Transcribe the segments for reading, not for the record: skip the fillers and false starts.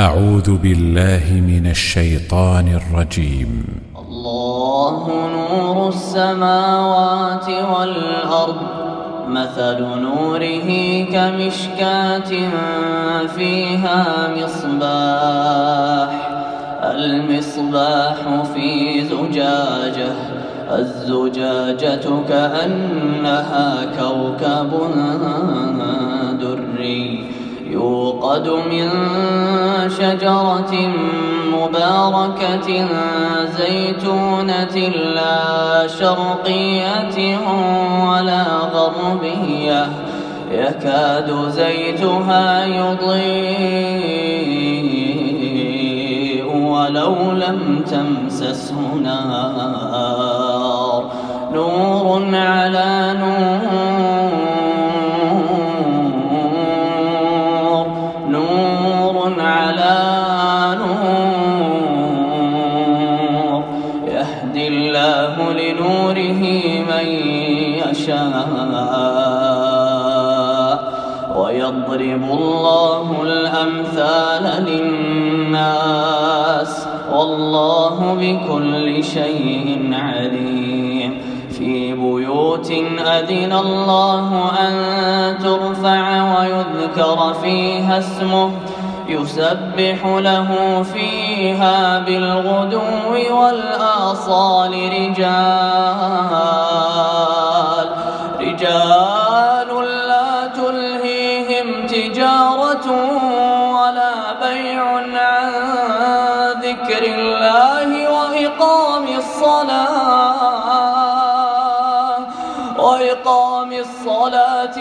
أعوذ بالله من الشيطان الرجيم. الله نور السماوات والأرض، مثل نوره كمشكاة فيها مصباح، المصباح في زجاجة، الزجاجة كأنها كوكب دري يوقد من شجرة مباركة زيتونة لا شرقية ولا غربية، يكاد زيتها يضيء ولو لم تمسسه نار، نور على نور، نور على نور، يهدي الله لنوره من يشاء، ويضرب الله الأمثال للناس، والله بكل شيء عليم. في بيوت أذن الله أن ترفع ويذكر فيها اسمه، يسبح له فيها بالغدو والآصال رجال لا تلهيهم تجارة ولا بيع عن ذكر الله وإقام الصلاة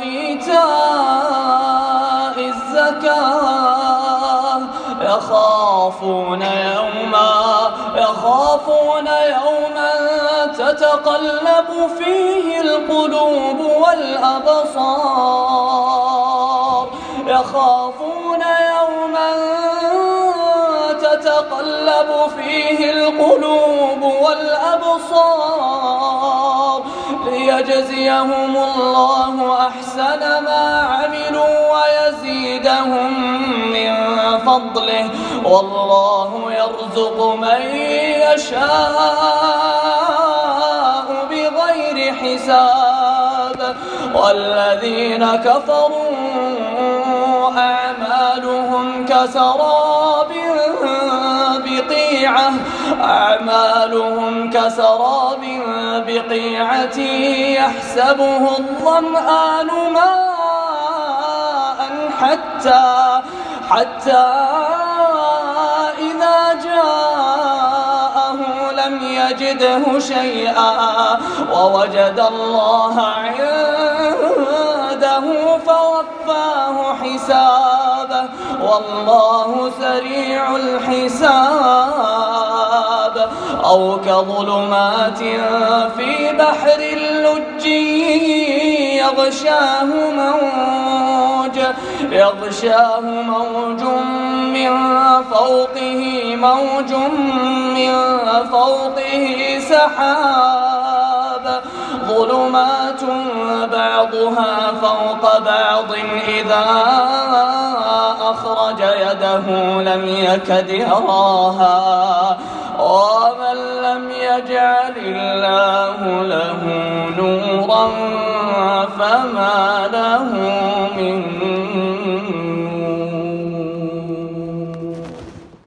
وإيتاء الزكاة، يخافون يوما تتقلب فيه القلوب والأبصار، يخافون يوما تتقلب فيه القلوب والأبصار، ليجزيهم الله أحسن ما عملوا ويزيدهم من فضله، والله يرزق من يشاء بغير حساب. والذين كفروا أعمالهم كسراب بقيعة يحسبه الظمآن ماء حتى إذا جاءه لم يجده شيئا ووجد الله عنده فوفاه حسابه، والله سريع الحساب. أو كظلمات في بحر اللج يغشاه موج من فوقه سحاب، ظلمات بعضها فوق بعض إذا أخرج يده لم يكد يراها، ومن لم يجعل الله له نورا فما له من